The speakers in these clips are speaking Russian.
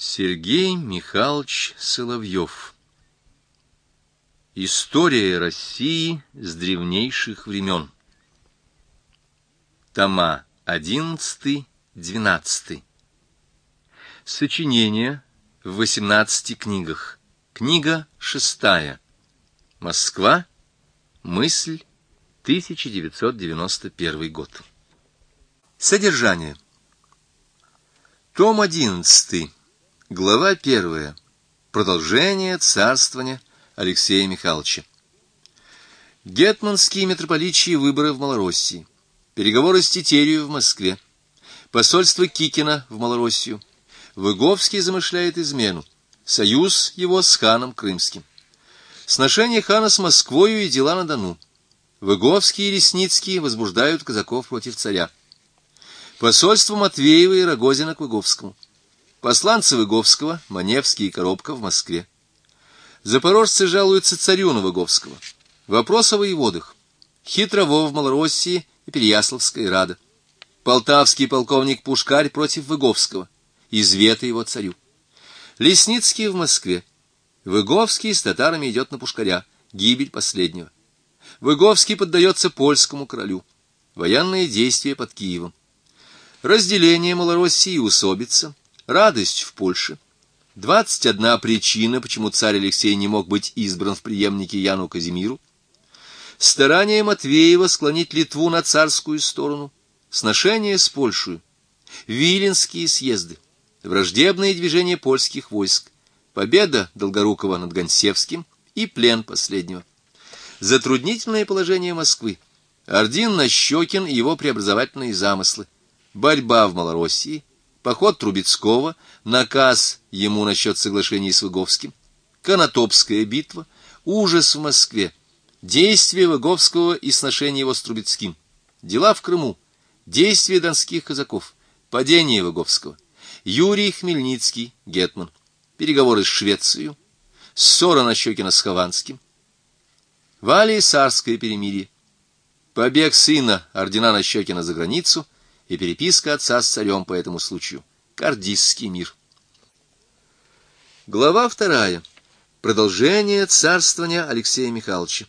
Сергей Михайлович Соловьев. История России с древнейших времен. Тома 11-12. Сочинение в 18 книгах. Книга 6. Москва. Мысль. 1991 год. Содержание. Том 11. Глава 1. Продолжение царствования Алексея Михайловича. Гетманские митрополичьи выборы в Малороссии. Переговоры с Тетерию в Москве. Посольство Кикина в Малороссию. Выговский замышляет измену. Союз его с ханом Крымским. Сношение хана с Москвою и дела на Дону. Выговский и Лесницкий возбуждают казаков против царя. Посольство Матвеева и Рогозина к Выговскому. Посланцы Выговского, Маневский и Коробка в Москве. Запорожцы жалуются царю на Выговского. Вопрос о воеводах. Хитрово в Малороссии и Переяславская рада. Полтавский полковник Пушкарь против Выговского. Извета его царю. Лесницкий в Москве. Выговский с татарами идет на Пушкаря. Гибель последнего. Выговский поддается польскому королю. Военные действия под Киевом. Разделение Малороссии и усобица. Радость в Польше. 21 причина, почему царь Алексей не мог быть избран в преемнике Яну Казимиру. Старание Матвеева склонить Литву на царскую сторону. Сношение с Польшей. Виленские съезды. Враждебные движения польских войск. Победа Долгорукова над Гонсевским и плен последнего. Затруднительное положение Москвы. Ордин-Нащекин и его преобразовательные замыслы. Борьба в Малороссии. Поход Трубецкого. Наказ ему насчет соглашений с Выговским. Конотопская битва. Ужас в Москве. Действия Выговского и сношение его с Трубецким. Дела в Крыму. Действия донских казаков. Падение Выговского. Юрий Хмельницкий, гетман. Переговоры с Швецией. Ссора Нащекина с Хованским. Валлий-Сарское перемирие. Побег сына ордена Нащекина за границу и переписка отца с царем по этому случаю. Кардистский мир. Глава 2. Продолжение царствования Алексея Михайловича.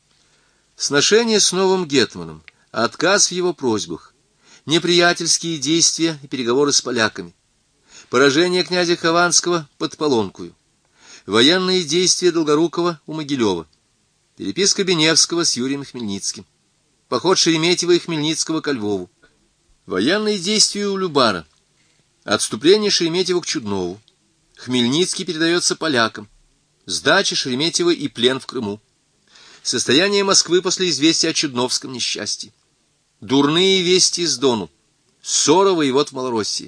Сношение с новым гетманом. Отказ в его просьбах. Неприятельские действия и переговоры с поляками. Поражение князя Хованского под Полонкою. Военные действия Долгорукова у Могилева. Переписка Беневского с Юрием Хмельницким. Поход Шереметьева и Хмельницкого ко Львову. Военные действия у Любара. Отступление Шереметьева к Чуднову. Хмельницкий передается полякам. Сдача Шереметьева и плен в Крыму. Состояние Москвы после известия о Чудновском несчастье. Дурные вести с Дону. Ссора воевод в Малороссии.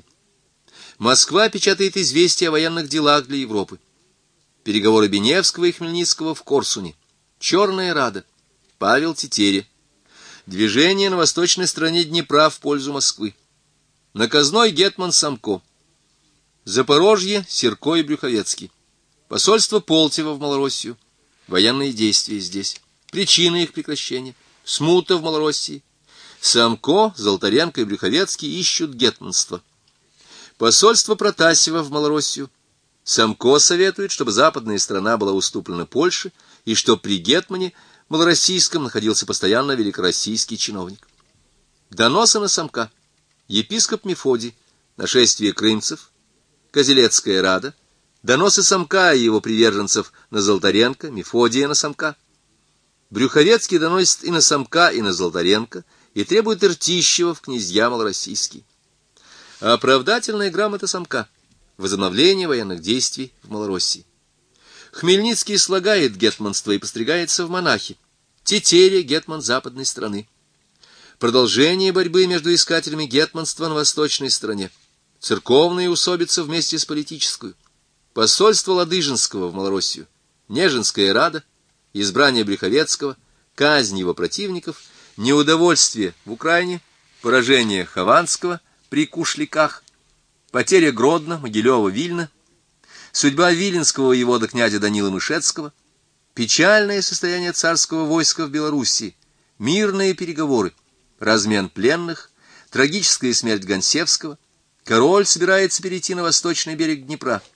Москва печатает известия о военных делах для Европы. Переговоры Беневского и Хмельницкого в Корсуне. Черная Рада. Павел Тетеря. Движение на восточной стороне Днепра в пользу Москвы. Наказной гетман Самко. Запорожье, Серко и Брюховецкий. Посольство Полтева в Малороссию. Военные действия здесь. Причины их прекращения. Смута в Малороссии. Самко, Золотаренко и Брюховецкий ищут гетманство. Посольство Протасева в Малороссию. Самко советует, чтобы западная сторона была уступлена Польше, и что при гетмане малороссийском находился постоянно великороссийский чиновник. Доносы на Самка. Епископ Мефодий. Нашествие крымцев. Козелецкая рада. Доносы Самка и его приверженцев на Золотаренко, Мефодия на Самка. Брюховецкий доносит и на Самка, и на Золотаренко, и требует Ртищева в князья малороссийские. Оправдательная грамота Самка. Возобновление военных действий в Малороссии. Хмельницкий слагает гетманство и постригается в монахи. Тетеря — гетман западной страны. Продолжение борьбы между искателями гетманства на восточной стороне. Церковная усобица вместе с политической. Посольство Ладыжинского в Малороссию. Нежинская рада. Избрание Брюховецкого. Казнь его противников. Неудовольствие в Украине. Поражение Хованского при Кушляках. Потеря Гродно, Могилева, Вильна. Судьба виленского воевода князя Данила Мышецкого. Печальное состояние царского войска в Белоруссии. Мирные переговоры. Размен пленных. Трагическая смерть Гонсевского. Король собирается перейти на восточный берег Днепра.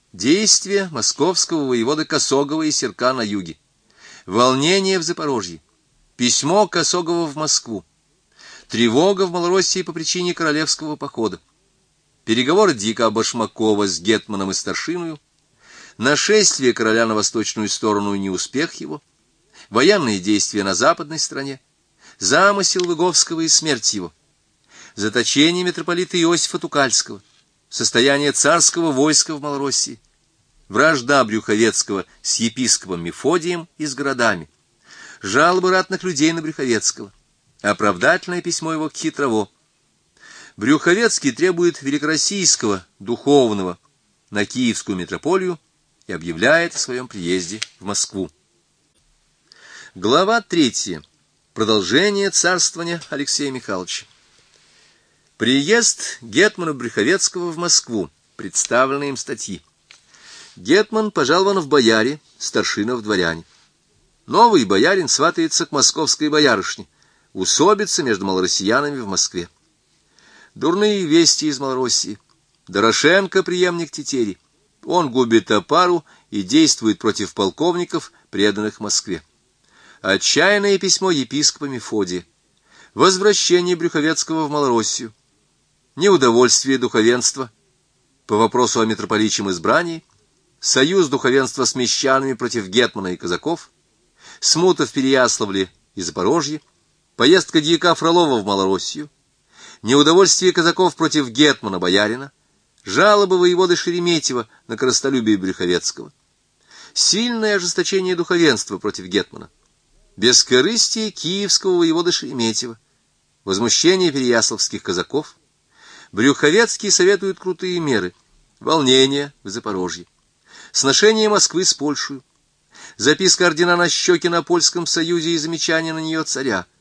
действия московского воевода Косогова и Серка на юге, волнение в Запорожье, письмо Косогова в Москву, тревога в Малороссии по причине королевского похода, переговоры дьяка Башмакова с гетманом и старшиною, нашествие короля на восточную сторону и неуспех его, военные действия на западной стороне, замысел Выговского и смерть его, заточение митрополита Иосифа Тукальского, состояние царского войска в Малороссии, вражда Брюховецкого с епископом Мефодием и с городами, жалобы ратных людей на Брюховецкого, оправдательное письмо его к Хитрово. Брюховецкий требует великороссийского духовного на Киевскую митрополию и объявляет о своем приезде в Москву. Глава 3. Продолжение царствования Алексея Михайловича. Приезд гетмана Брюховецкого в Москву. Представлены им статьи. Гетман пожалован в бояре, старшина в дворяне. Новый боярин сватается к московской боярышне. Усобица между малороссиянами в Москве. Дурные вести из Малороссии. Дорошенко, преемник Тетерий. Он губит опару и действует против полковников, преданных Москве. Отчаянное письмо епископа Мефодия. Возвращение Брюховецкого в Малороссию. Неудовольствие духовенства по вопросу о митрополичьем избрании. Союз духовенства с мещанами против гетмана и казаков. Смута в Переяславле и Запорожье. Поездка дьяка Фролова в Малороссию. Неудовольствие казаков против гетмана-боярина. Жалобы воеводы Шереметьева на корыстолюбие Брюховецкого. Сильное ожесточение духовенства против гетмана. Бескорыстие киевского воевода Шереметьева. Возмущение переяславских казаков. Брюховецкий советует крутые меры. Волнение в Запорожье. Сношение Москвы с Польшей. Записка ордена Нащекина о польском союзе и замечание на нее царя.